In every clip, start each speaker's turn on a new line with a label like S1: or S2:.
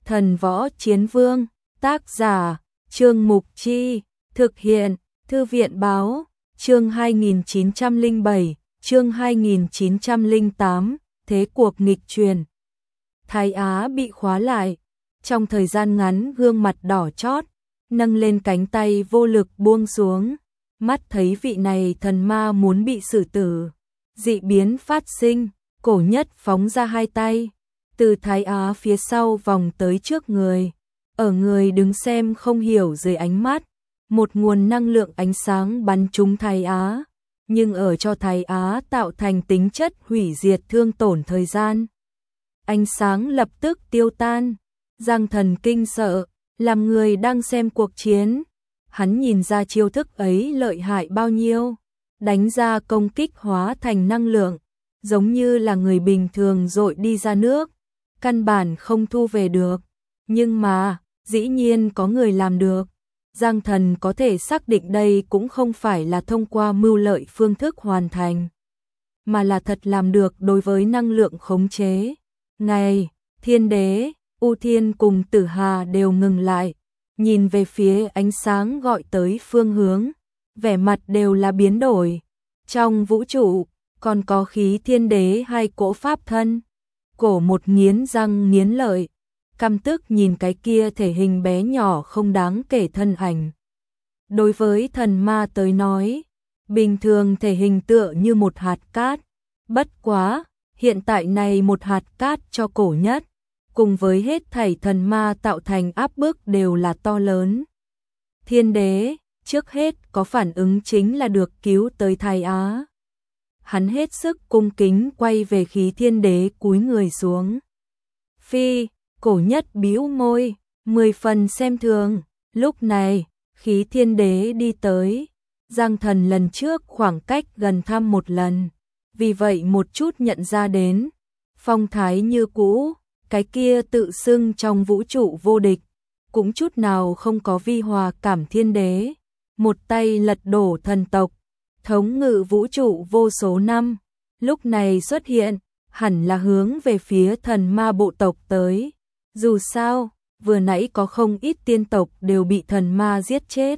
S1: Thần Võ Chiến Vương, tác giả, Trương Mục Chi, thực hiện, Thư viện Báo, chương 2907, chương 2908, thế cuộc nghịch truyền. Thái Á bị khóa lại, trong thời gian ngắn gương mặt đỏ chót, nâng lên cánh tay vô lực buông xuống, mắt thấy vị này thần ma muốn bị xử tử. Dị biến phát sinh, Cổ Nhất phóng ra hai tay, từ Thái Á phía sau vòng tới trước người, ở người đứng xem không hiểu dưới ánh mắt, một nguồn năng lượng ánh sáng bắn trúng Thái Á, nhưng ở cho Thái Á tạo thành tính chất hủy diệt thương tổn thời gian. Ánh sáng lập tức tiêu tan, Giang Thần kinh sợ, làm người đang xem cuộc chiến, hắn nhìn ra chiêu thức ấy lợi hại bao nhiêu, đánh ra công kích hóa thành năng lượng, giống như là người bình thường dội đi ra nước, căn bản không thu về được, nhưng mà, dĩ nhiên có người làm được. Giang Thần có thể xác định đây cũng không phải là thông qua mưu lợi phương thức hoàn thành, mà là thật làm được đối với năng lượng khống chế. Ngày, Thiên Đế, U Thiên cùng Tử Hà đều ngừng lại, nhìn về phía ánh sáng gọi tới phương hướng, vẻ mặt đều là biến đổi. Trong vũ trụ, còn có khí Thiên Đế hai cỗ pháp thân. Cổ một nghiến răng nghiến lợi, căm tức nhìn cái kia thể hình bé nhỏ không đáng kể thân ảnh. Đối với thần ma tới nói, bình thường thể hình tựa như một hạt cát, bất quá, hiện tại này một hạt cát cho Cổ Nhất, cùng với hết thảy thần ma tạo thành áp bức đều là to lớn. Thiên Đế, trước hết có phản ứng chính là được cứu tới Thái Á. Hắn hết sức cung kính quay về khí Thiên Đế cúi người xuống. Phi, Cổ Nhất bĩu môi, 10 phần xem thường. Lúc này, khí Thiên Đế đi tới, Giang Thần lần trước khoảng cách gần thăm một lần, vì vậy một chút nhận ra đến, phong thái như cũ, cái kia tự xưng trong vũ trụ vô địch, cũng chút nào không có vi hòa cảm Thiên Đế, một tay lật đổ thần tộc, thống ngự vũ trụ vô số năm, lúc này xuất hiện, hẳn là hướng về phía thần ma bộ tộc tới. Dù sao, vừa nãy có không ít tiên tộc đều bị thần ma giết chết.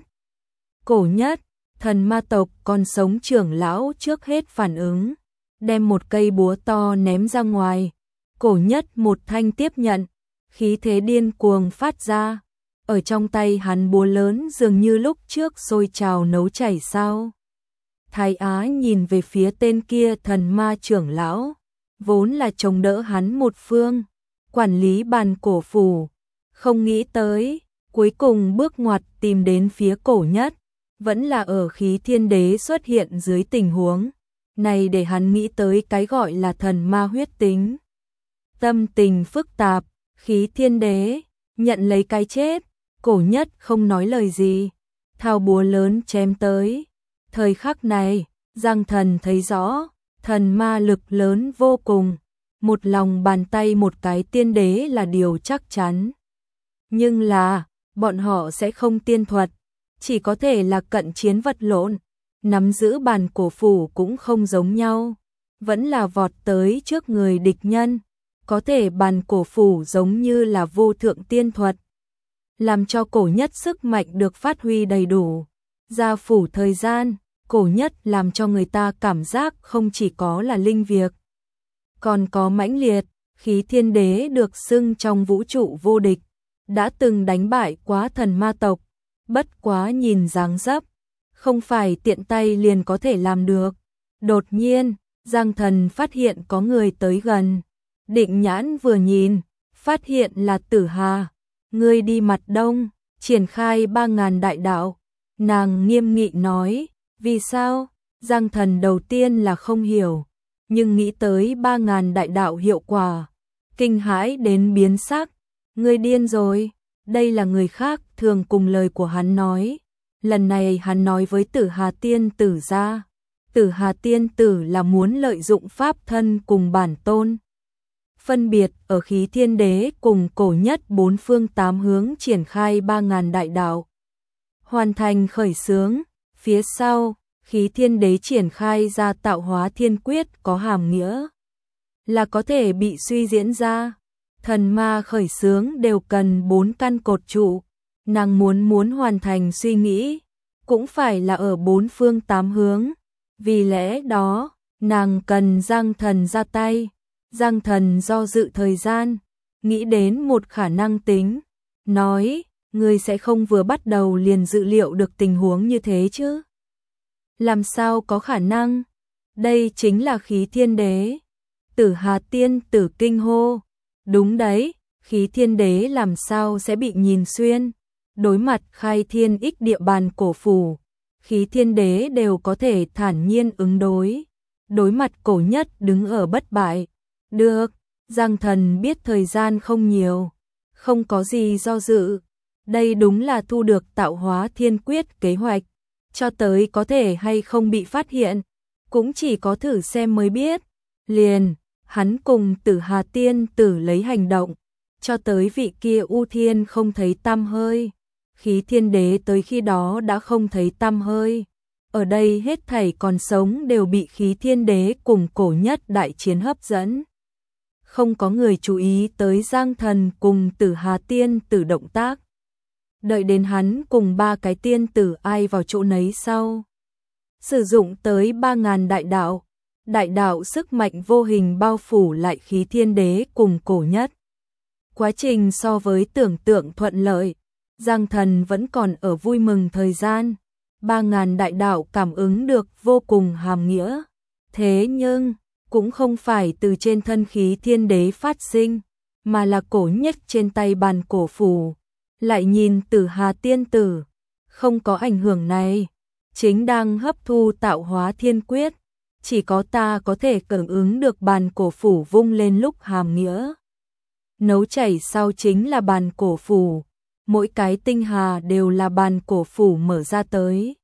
S1: Cổ Nhất, thần ma tộc còn sống trưởng lão trước hết phản ứng, đem một cây búa to ném ra ngoài. Cổ Nhất một thanh tiếp nhận, khí thế điên cuồng phát ra. Ở trong tay hắn búa lớn dường như lúc trước sôi trào nấu chảy sao. Thái Á nhìn về phía tên kia thần ma trưởng lão, vốn là chống đỡ hắn một phương, quản lý bàn cổ phủ, không nghĩ tới, cuối cùng bước ngoặt tìm đến phía Cổ Nhất, vẫn là ở khí Thiên Đế xuất hiện dưới tình huống này để hắn nghĩ tới cái gọi là thần ma huyết tính. Tâm tình phức tạp, khí Thiên Đế nhận lấy cái chết, Cổ Nhất không nói lời gì, thao búa lớn chém tới. Thời khắc này, Giang Thần thấy rõ, thần ma lực lớn vô cùng, một lòng bàn tay một cái tiên đế là điều chắc chắn. Nhưng là, bọn họ sẽ không tiên thuật, chỉ có thể là cận chiến vật lộn, nắm giữ bàn cổ phủ cũng không giống nhau, vẫn là vọt tới trước người địch nhân, có thể bàn cổ phủ giống như là vô thượng tiên thuật, làm cho Cổ Nhất sức mạnh được phát huy đầy đủ. Gia phủ thời gian, Cổ Nhất làm cho người ta cảm giác không chỉ có là linh việc, còn có mãnh liệt, khí Thiên Đế được xưng trong vũ trụ vô địch, đã từng đánh bại quá thần ma tộc, bất quá nhìn dáng dấp, không phải tiện tay liền có thể làm được. Đột nhiên, Giang Thần phát hiện có người tới gần, định nhãn vừa nhìn, phát hiện là Tử Hà, ngươi đi mặt đông, triển khai 3000 đại đạo. Nàng nghiêm nghị nói, vì sao? Giang Thần đầu tiên là không hiểu, nhưng nghĩ tới 3000 đại đạo hiệu quả, kinh hãi đến biến sắc. Ngươi điên rồi, đây là người khác thường cùng lời của hắn nói. Lần này hắn nói với Tử Hà tiên tử ra, Tử Hà tiên tử là muốn lợi dụng pháp thân cùng bản tôn, phân biệt ở khí Thiên Đế cùng Cổ Nhất 4 phương 8 hướng triển khai 3000 đại đạo, hoàn thành khởi xướng. Phía sau, khí Thiên Đế triển khai ra tạo hóa thiên quyết có hàm nghĩa là có thể bị suy diễn ra. Thần ma khởi xướng đều cần 4 căn cột trụ, nàng muốn hoàn thành suy nghĩ, cũng phải là ở 4 phương 8 hướng. Vì lẽ đó, nàng cần Giang Thần ra tay. Giang Thần do dự thời gian, nghĩ đến một khả năng tính, nói, ngươi sẽ không vừa bắt đầu liền dự liệu được tình huống như thế chứ? Làm sao có khả năng? Đây chính là khí thiên đế. Tử Hà tiên tử kinh hô. Đúng đấy, khí thiên đế làm sao sẽ bị nhìn xuyên? Đối mặt khai thiên ích địa bàn cổ phủ, khí thiên đế đều có thể thản nhiên ứng đối. Đối mặt cổ nhất đứng ở bất bại. Được, Giang Thần biết thời gian không nhiều, không có gì do dự. Đây đúng là thu được tạo hóa thiên quyết kế hoạch, cho tới có thể hay không bị phát hiện, cũng chỉ có thử xem mới biết. Liền, hắn cùng Tử Hà tiên tử lấy hành động, cho tới vị kia U Thiên không thấy tăm hơi. Khí thiên đế tới khi đó đã không thấy tăm hơi. Ở đây hết thảy còn sống đều bị khí thiên đế cùng cổ nhất đại chiến hấp dẫn. Không có người chú ý tới Giang Thần cùng Tử Hà tiên tử động tác. Đợi đến hắn cùng 3 cái tiên tử ai vào chỗ nấy sau. Sử dụng tới 3.000 đại đạo sức mạnh vô hình bao phủ lại khí thiên đế cùng cổ nhất. Quá trình so với tưởng tượng thuận lợi, Giang Thần vẫn còn ở vui mừng thời gian. 3.000 đại đạo cảm ứng được vô cùng hàm nghĩa. Thế nhưng, cũng không phải từ trên thân khí thiên đế phát sinh, mà là cổ nhất trên tay bàn cổ phù. Lại nhìn Tử Hà tiên tử, không có ảnh hưởng này, chính đang hấp thu tạo hóa thiên quyết, chỉ có ta có thể cảm ứng được bàn cổ phủ vung lên lúc hàm nghĩa. Nấu chảy sau chính là bàn cổ phủ, mỗi cái tinh hà đều là bàn cổ phủ mở ra tới.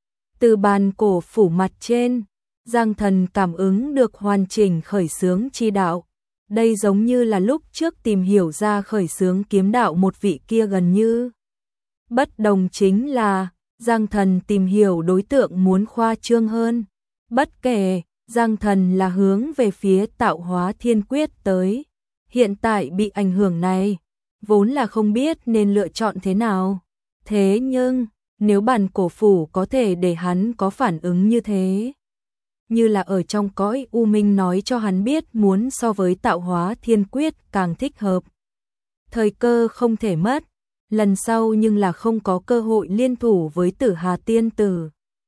S1: Từ bàn cổ phủ mặt trên, Giang Thần cảm ứng được hoàn chỉnh khởi xướng chi đạo. Đây giống như là lúc trước tìm hiểu ra khởi xướng kiếm đạo một vị kia gần như. Bất đồng chính là, Giang Thần tìm hiểu đối tượng muốn khoa trương hơn. Bất kể, Giang Thần là hướng về phía tạo hóa thiên quyết tới. Hiện tại bị ảnh hưởng này, vốn là không biết nên lựa chọn thế nào. Thế nhưng, nếu bản cổ phủ có thể để hắn có phản ứng như thế, như là ở trong cõi u minh nói cho hắn biết muốn so với tạo hóa thiên quyết càng thích hợp. Thời cơ không thể mất, lần sau nhưng là không có cơ hội liên thủ với Tử Hà tiên tử.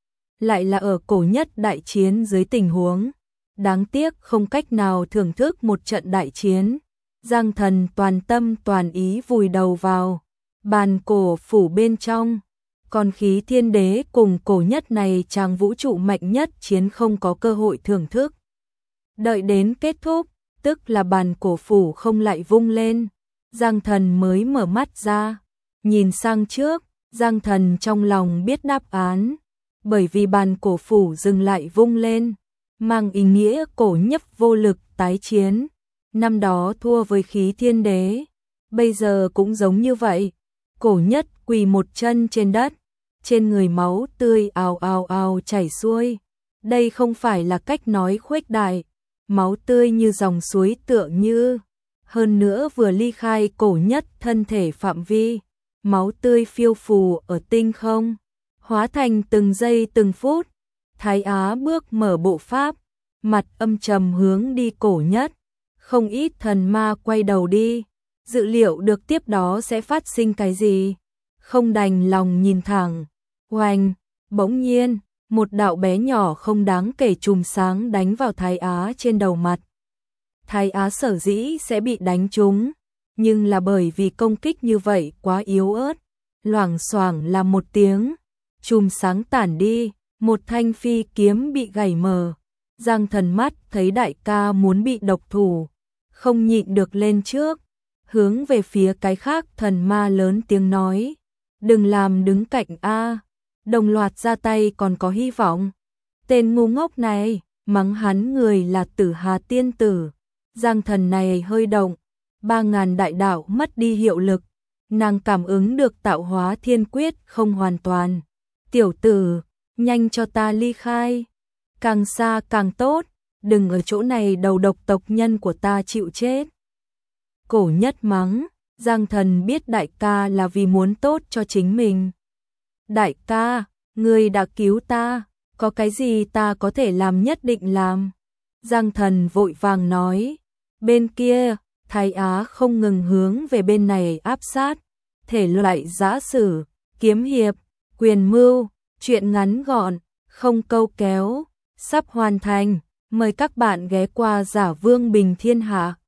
S1: Lại là ở cổ nhất đại chiến dưới tình huống, đáng tiếc không cách nào thưởng thức một trận đại chiến. Giang Thần toàn tâm toàn ý vùi đầu vào bàn cổ phủ bên trong. Còn khí thiên đế cùng cổ nhất này chàng vũ trụ mạnh nhất chiến không có cơ hội thưởng thức. Đợi đến kết thúc, tức là bàn cổ phủ không lại vung lên, Giang Thần mới mở mắt ra. Nhìn sang trước, Giang Thần trong lòng biết đáp án, bởi vì bàn cổ phủ dừng lại vung lên, mang ý nghĩa cổ nhất vô lực tái chiến. Năm đó thua với khí thiên đế, bây giờ cũng giống như vậy. Cổ nhất quỳ một chân trên đất, trên người máu tươi ào ào ào chảy xuôi. Đây không phải là cách nói khuếch đại, máu tươi như dòng suối tựa như. Hơn nữa vừa ly khai cổ nhất thân thể phạm vi, máu tươi phiêu phù ở tinh không, hóa thành từng giây từng phút. Thái Á bước mở bộ pháp, mặt âm trầm hướng đi cổ nhất. Không ít thần ma quay đầu đi, dự liệu được tiếp đó sẽ phát sinh cái gì. Không đành lòng nhìn thẳng. Oanh, bỗng nhiên, một đạo bé nhỏ không đáng kể chùm sáng đánh vào Thái Á trên đầu mặt. Thái Á sở dĩ sẽ bị đánh trúng, nhưng là bởi vì công kích như vậy quá yếu ớt. Loảng xoảng là một tiếng, chùm sáng tản đi, một thanh phi kiếm bị gãy mờ. Giang Thần mắt thấy đại ca muốn bị độc thủ, không nhịn được lên trước, hướng về phía cái khác thần ma lớn tiếng nói, đừng làm đứng cạnh a, đồng loạt ra tay còn có hy vọng. Tên ngu ngốc này, mắng hắn người là Tử Hà tiên tử. Giang Thần này hơi động, 3.000 đại đạo mất đi hiệu lực, nàng cảm ứng được tạo hóa thiên quyết không hoàn toàn. Tiểu tử, nhanh cho ta ly khai, càng xa càng tốt, đừng ở chỗ này đầu độc tộc nhân của ta chịu chết. cổ nhất mắng, Giang Thần biết đại ca là vì muốn tốt cho chính mình. Đại ca, ngươi đã cứu ta, có cái gì ta có thể làm nhất định làm. Giang Thần vội vàng nói, bên kia, Thái Á không ngừng hướng về bên này áp sát, thể loại giã sử, kiếm hiệp, quyền mưu, chuyện ngắn gọn, không câu kéo, sắp hoàn thành, mời các bạn ghé qua Giả Vương Bình Thiên Hạ.